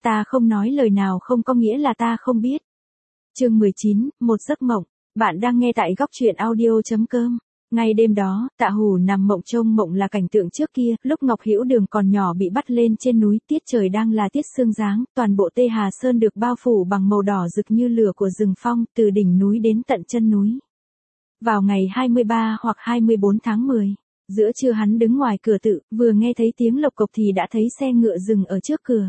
Ta không nói lời nào không có nghĩa là ta không biết. Chương 19, một giấc mộng. Bạn đang nghe tại góc truyện audio.com. Ngay đêm đó, Tạ Hủ nằm mộng trông mộng là cảnh tượng trước kia, lúc Ngọc Hữu Đường còn nhỏ bị bắt lên trên núi, tiết trời đang là tiết sương giáng, toàn bộ Tê Hà Sơn được bao phủ bằng màu đỏ rực như lửa của rừng phong, từ đỉnh núi đến tận chân núi. Vào ngày 23 hoặc 24 tháng 10, giữa trưa hắn đứng ngoài cửa tự, vừa nghe thấy tiếng lộc cộc thì đã thấy xe ngựa dừng ở trước cửa.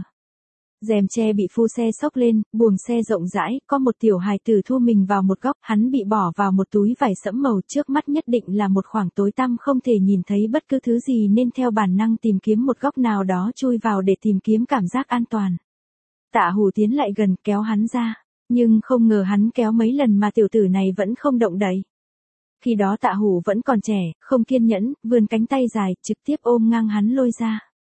Rèm tre bị phu xe xốc lên, buồng xe rộng rãi, có một tiểu hài tử thu mình vào một góc, hắn bị bỏ vào một túi vải sẫm màu, trước mắt nhất định là một khoảng tối tăm không thể nhìn thấy bất cứ thứ gì nên theo bản năng tìm kiếm một góc nào đó chui vào để tìm kiếm cảm giác an toàn. Tạ Hủ tiến lại gần kéo hắn ra, nhưng không ngờ hắn kéo mấy lần mà tiểu tử này vẫn không động đậy. Khi đó Tạ Hủ vẫn còn trẻ, không kiên nhẫn, vươn cánh tay dài, trực tiếp ôm ngang hắn lôi ra.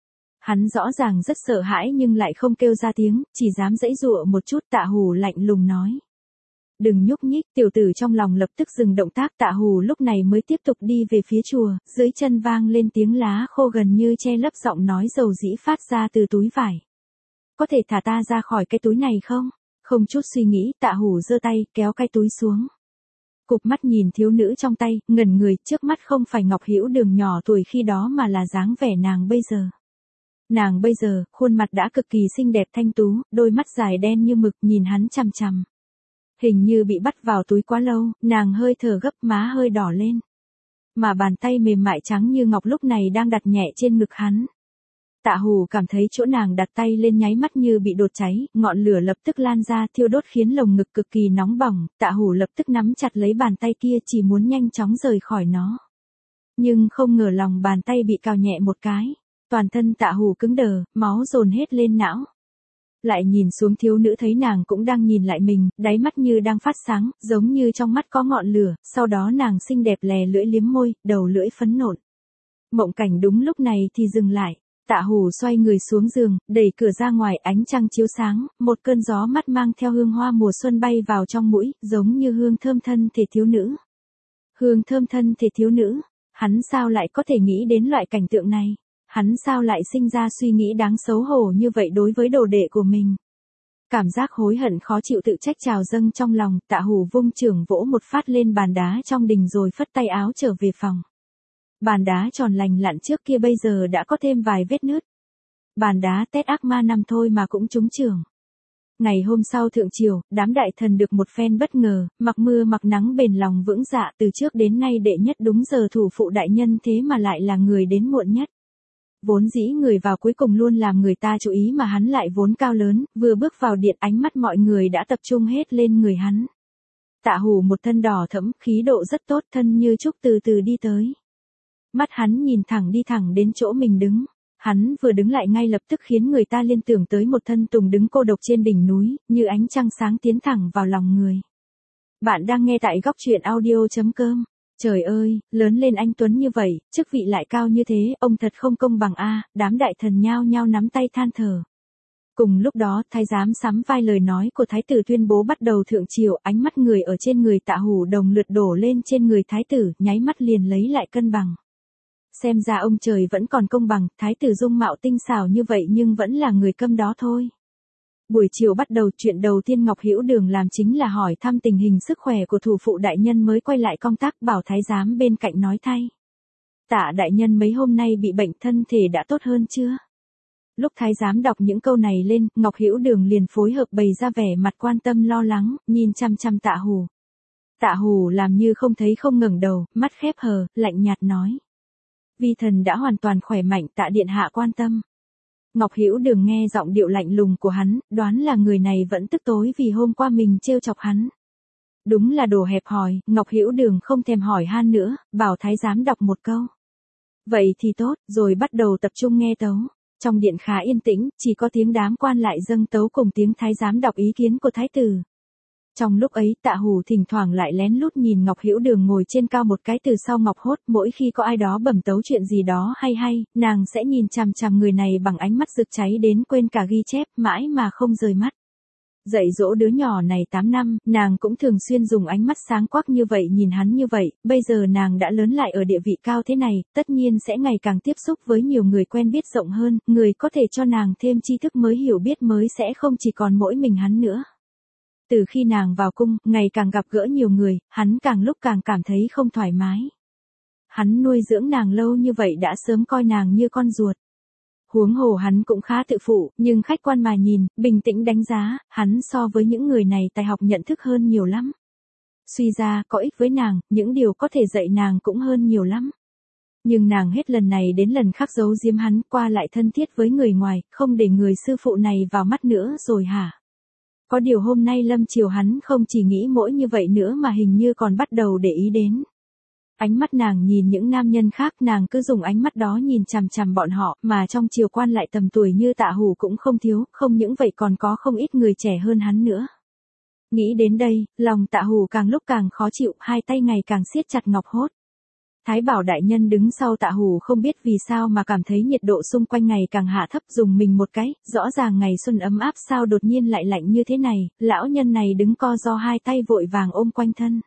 Hắn rõ ràng rất sợ hãi nhưng lại không kêu ra tiếng, chỉ dám giãy giụa một chút. Tạ Hủ lạnh lùng nói. Đừng nhúc nhích, tiểu tử trong lòng lập tức dừng động tác. Tạ Hủ lúc này mới tiếp tục đi về phía chùa, dưới chân vang lên tiếng lá khô gần như che lấp giọng nói dầu dĩ phát ra từ túi vải. Có thể thả ta ra khỏi cái túi này không? Không chút suy nghĩ, Tạ Hủ giơ tay, kéo cái túi xuống. Cụp mắt nhìn thiếu nữ trong tay, ngẩn người, trước mắt không phải Ngọc Hữu Đường nhỏ tuổi khi đó mà là dáng vẻ nàng bây giờ. Nàng bây giờ, khuôn mặt đã cực kỳ xinh đẹp thanh tú, đôi mắt dài đen như mực nhìn hắn chằm chằm. Hình như bị bắt vào túi quá lâu, nàng hơi thở gấp, má hơi đỏ lên. Mà bàn tay mềm mại trắng như ngọc lúc này đang đặt nhẹ trên ngực hắn. Tạ Hủ cảm thấy chỗ nàng đặt tay lên nháy mắt như bị đốt cháy, ngọn lửa lập tức lan ra thiêu đốt khiến lồng ngực cực kỳ nóng bỏng. Tạ Hủ lập tức nắm chặt lấy bàn tay kia chỉ muốn nhanh chóng rời khỏi nó. Nhưng không ngờ lòng bàn tay bị cào nhẹ một cái. Toàn thân Tạ Hủ cứng đờ, máu dồn hết lên não. Lại nhìn xuống thiếu nữ thấy nàng cũng đang nhìn lại mình, đáy mắt như đang phát sáng, giống như trong mắt có ngọn lửa, sau đó nàng xinh đẹp lè lưỡi liếm môi, đầu lưỡi phấn nộn. Mộng cảnh đúng lúc này thì dừng lại. Tạ Hủ xoay người xuống giường, đẩy cửa ra ngoài, ánh trăng chiếu sáng, một cơn gió mát mang theo hương hoa mùa xuân bay vào trong mũi, giống như hương thơm thân thể thiếu nữ. Hương thơm thân thể thiếu nữ, hắn sao lại có thể nghĩ đến loại cảnh tượng này? Hắn sao lại sinh ra suy nghĩ đáng xấu hổ như vậy đối với đồ đệ của mình? Cảm giác hối hận khó chịu tự trách trào dâng trong lòng, Tạ Hủ vung chưởng vỗ một phát lên bàn đá trong đình rồi phất tay áo trở về phòng. Bàn đá tròn lành lặn trước kia bây giờ đã có thêm vài vết nứt. Bàn đá tét ác ma năm thôi mà cũng trúng chưởng. Ngày hôm sau thượng triều, đám đại thần được một phen bất ngờ, mặc mưa mặc nắng bền lòng vững dạ, từ trước đến nay đệ nhất đúng giờ thủ phụ đại nhân thế mà lại là người đến muộn nhất. Vốn dĩ người vào cuối cùng luôn làm người ta chú ý mà hắn lại vốn cao lớn, vừa bước vào điện ánh mắt mọi người đã tập trung hết lên người hắn. Tạ Hủ một thân đỏ thẫm, khí độ rất tốt, thân như trúc từ từ đi tới. Mắt hắn nhìn thẳng đi thẳng đến chỗ mình đứng. Hắn vừa đứng lại ngay lập tức khiến người ta liên tưởng tới một thân tùng đứng cô độc trên đỉnh núi, như ánh trăng sáng tiến thẳng vào lòng người. Bạn đang nghe tại góc truyện audio.com. Trời ơi, lớn lên anh Tuấn như vậy, chức vị lại cao như thế, ông thật không công bằng a. Đám đại thần nhao nhao nắm tay than thở. Cùng lúc đó, thái giám sắm vai lời nói của thái tử tuyên bố bắt đầu thượng triều, ánh mắt người ở trên người Tạ Hủ đồng lượt đổ lên trên người thái tử, nháy mắt liền lấy lại cân bằng. Xem ra ông trời vẫn còn công bằng, thái tử dung mạo tinh xảo như vậy nhưng vẫn là người câm đó thôi. Buổi chiều bắt đầu, chuyện đầu tiên Ngọc Hữu Đường làm chính là hỏi thăm tình hình sức khỏe của thủ phụ đại nhân mới quay lại công tác, bảo thái giám bên cạnh nói thay. Tạ đại nhân mấy hôm nay bị bệnh, thân thể đã tốt hơn chưa? Lúc thái giám đọc những câu này lên, Ngọc Hữu Đường liền phối hợp bày ra vẻ mặt quan tâm lo lắng, nhìn chăm chăm Tạ Hủ. Tạ Hủ làm như không thấy không ngẩng đầu, mắt khép hờ, lạnh nhạt nói. Vi thần đã hoàn toàn khỏe mạnh, Tạ điện hạ quan tâm. Ngọc Hữu Đường nghe giọng điệu lạnh lùng của hắn, đoán là người này vẫn tức tối vì hôm qua mình trêu chọc hắn. Đúng là đồ hẹp hòi, Ngọc Hữu Đường không thèm hỏi han nữa, bảo thái giám đọc một câu. Vậy thì tốt, rồi bắt đầu tập trung nghe tấu. Trong điện khá yên tĩnh, chỉ có tiếng đám quan lại dâng tấu cùng tiếng thái giám đọc ý kiến của thái tử. Trong lúc ấy, Tạ Hủ thỉnh thoảng lại lén lút nhìn Ngọc Hữu Đường ngồi trên cao một cái từ sau ngọc hốt, mỗi khi có ai đó bẩm tấu chuyện gì đó hay, nàng sẽ nhìn chằm chằm người này bằng ánh mắt rực cháy đến quên cả ghi chép, mãi mà không rời mắt. Dạy dỗ đứa nhỏ này 8 năm, nàng cũng thường xuyên dùng ánh mắt sáng quắc như vậy nhìn hắn như vậy, bây giờ nàng đã lớn lại ở địa vị cao thế này, tất nhiên sẽ ngày càng tiếp xúc với nhiều người quen biết rộng hơn, người có thể cho nàng thêm tri thức mới hiểu biết mới sẽ không chỉ còn mỗi mình hắn nữa. Từ khi nàng vào cung, ngày càng gặp gỡ nhiều người, hắn càng lúc càng cảm thấy không thoải mái. Hắn nuôi dưỡng nàng lâu như vậy đã sớm coi nàng như con ruột. Huống hồ hắn cũng khá tự phụ, nhưng khách quan mà nhìn, bình tĩnh đánh giá, hắn so với những người này tài học nhận thức hơn nhiều lắm. Suy ra, có ích với nàng, những điều có thể dạy nàng cũng hơn nhiều lắm. Nhưng nàng hết lần này đến lần khác giấu giếm hắn, qua lại thân thiết với người ngoài, không để người sư phụ này vào mắt nữa rồi hả? Có điều hôm nay Lâm Triều hắn không chỉ nghĩ mỗi như vậy nữa mà hình như còn bắt đầu để ý đến. Ánh mắt nàng nhìn những nam nhân khác, nàng cứ dùng ánh mắt đó nhìn chằm chằm bọn họ, mà trong triều quan lại tầm tuổi như Tạ Hủ cũng không thiếu, không những vậy còn có không ít người trẻ hơn hắn nữa. Nghĩ đến đây, lòng Tạ Hủ càng lúc càng khó chịu, hai tay ngày càng siết chặt ngọc hốt. Thái Bảo đại nhân đứng sau Tạ Hủ không biết vì sao mà cảm thấy nhiệt độ xung quanh ngày càng hạ thấp, dùng mình một cái, rõ ràng ngày xuân ấm áp sao đột nhiên lại lạnh như thế này, lão nhân này đứng co ro hai tay vội vàng ôm quanh thân.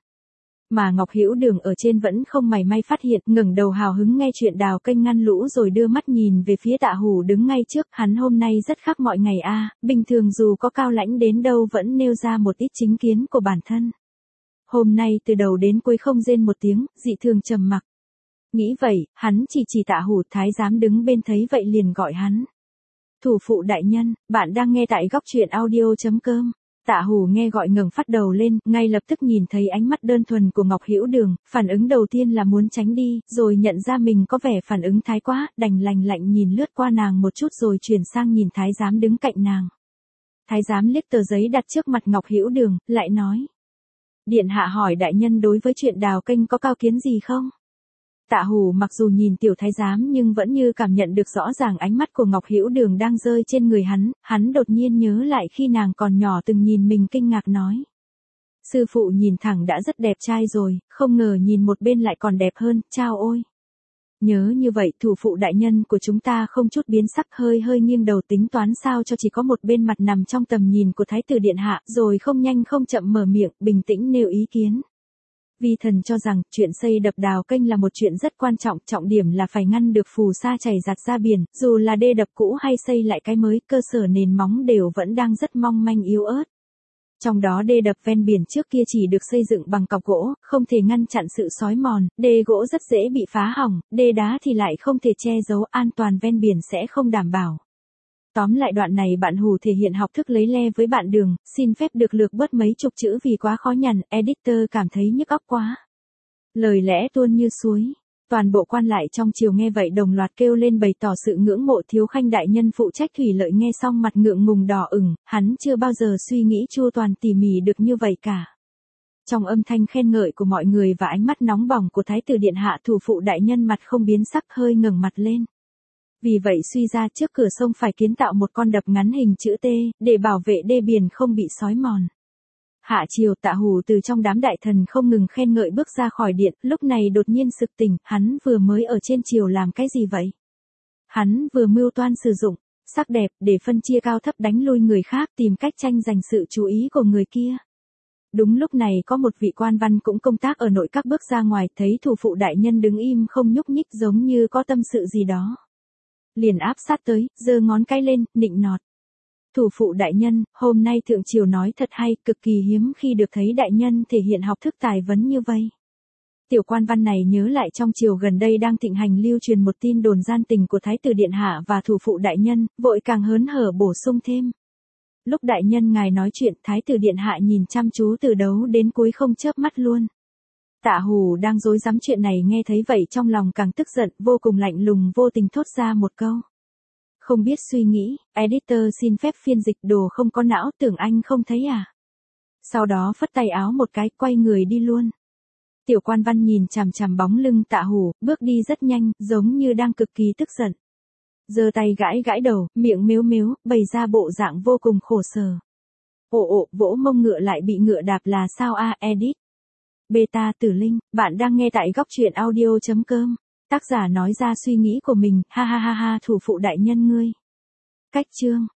Mà Ngọc Hữu Đường ở trên vẫn không mảy may phát hiện, ngẩng đầu hào hứng nghe chuyện Đào Kênh ngăn lũ rồi đưa mắt nhìn về phía Tạ Hủ đứng ngay trước, hắn hôm nay rất khác mọi ngày bình thường dù có cao lãnh đến đâu vẫn nêu ra một ít chính kiến của bản thân. Hôm nay từ đầu đến cuối không rên một tiếng, dị thường trầm mặc. Nghĩ vậy, hắn chỉ Tạ Hủ, thái giám đứng bên thấy vậy liền gọi hắn. Thủ phụ đại nhân, bạn đang nghe tại góc truyện audio.com. Tạ Hủ nghe gọi ngẩng phát đầu lên, ngay lập tức nhìn thấy ánh mắt đơn thuần của Ngọc Hữu Đường, phản ứng đầu tiên là muốn tránh đi, rồi nhận ra mình có vẻ phản ứng thái quá, đành lành lạnh nhìn lướt qua nàng một chút rồi chuyển sang nhìn thái giám đứng cạnh nàng. Thái giám liếc tờ giấy đặt trước mặt Ngọc Hữu Đường, lại nói. Điện hạ hỏi đại nhân đối với chuyện Đào Kênh có cao kiến gì không? Tạ Hủ mặc dù nhìn tiểu thái giám nhưng vẫn như cảm nhận được rõ ràng ánh mắt của Ngọc Hữu Đường đang rơi trên người hắn đột nhiên nhớ lại khi nàng còn nhỏ từng nhìn mình kinh ngạc nói. Sư phụ nhìn thẳng đã rất đẹp trai rồi, không ngờ nhìn một bên lại còn đẹp hơn, chao ôi. Nhớ như vậy thủ phụ đại nhân của chúng ta không chút biến sắc hơi nghiêng đầu tính toán sao cho chỉ có một bên mặt nằm trong tầm nhìn của thái tử điện hạ rồi không nhanh không chậm mở miệng, bình tĩnh nêu ý kiến. Vi thần cho rằng, chuyện xây đập Đào Kênh là một chuyện rất quan trọng, trọng điểm là phải ngăn được phù sa chảy giạt ra biển, dù là đê đập cũ hay xây lại cái mới, cơ sở nền móng đều vẫn đang rất mong manh yếu ớt. Trong đó đê đập ven biển trước kia chỉ được xây dựng bằng cọc gỗ, không thể ngăn chặn sự xói mòn, đê gỗ rất dễ bị phá hỏng, đê đá thì lại không thể che giấu, an toàn ven biển sẽ không đảm bảo. Tóm lại đoạn này bạn Hủ thể hiện học thức lấy le với bạn Đường, xin phép được lược bớt mấy chục chữ vì quá khó nhằn, editor cảm thấy nhức óc quá. Lời lẽ tuôn như suối. Toàn bộ quan lại trong triều nghe vậy đồng loạt kêu lên bày tỏ sự ngưỡng mộ Thiếu Khanh đại nhân phụ trách thủy lợi nghe xong mặt ngượng ngùng đỏ ửng, hắn chưa bao giờ suy nghĩ chu toàn tỉ mỉ được như vậy cả. Trong âm thanh khen ngợi của mọi người và ánh mắt nóng bỏng của thái tử điện hạ thủ phụ đại nhân mặt không biến sắc hơi ngẩng mặt lên. Vì vậy suy ra trước cửa sông phải kiến tạo một con đập ngắn hình chữ T, để bảo vệ đê biển không bị xói mòn. Hạ chiều Tạ Hủ từ trong đám đại thần không ngừng khen ngợi bước ra khỏi điện, lúc này đột nhiên sực tỉnh, hắn vừa mới ở trên triều làm cái gì vậy? Hắn vừa mưu toan sử dụng sắc đẹp để phân chia cao thấp đánh lui người khác tìm cách tranh giành sự chú ý của người kia. Đúng lúc này có một vị quan văn cũng công tác ở nội các bước ra ngoài thấy thủ phụ đại nhân đứng im không nhúc nhích giống như có tâm sự gì đó. Liền áp sát tới, giơ ngón cái lên, nịnh nọt. Thủ phụ đại nhân, hôm nay thượng triều nói thật hay, cực kỳ hiếm khi được thấy đại nhân thể hiện học thức tài vấn như vây. Tiểu quan văn này nhớ lại trong triều gần đây đang thịnh hành lưu truyền một tin đồn gian tình của thái tử điện hạ và thủ phụ đại nhân, vội càng hớn hở bổ sung thêm. Lúc đại nhân ngài nói chuyện, thái tử điện hạ nhìn chăm chú từ đầu đến cuối không chớp mắt luôn. Tạ Hủ đang rối rắm chuyện này nghe thấy vậy trong lòng càng tức giận, vô cùng lạnh lùng vô tình thốt ra một câu. Không biết suy nghĩ, editor xin phép phiên dịch đồ không có não, tưởng anh không thấy à? Sau đó phất tay áo một cái, quay người đi luôn. Tiểu quan văn nhìn chằm chằm bóng lưng Tạ Hủ, bước đi rất nhanh, giống như đang cực kỳ tức giận. Giơ tay gãi đầu, miệng mếu mếu, bày ra bộ dạng vô cùng khổ sở. Vỗ mông ngựa lại bị ngựa đạp là sao edit. Beta Tử Linh, bạn đang nghe tại góc truyện audio.com. Tác giả nói ra suy nghĩ của mình, ha ha ha ha thủ phụ đại nhân ngươi. Cách chương.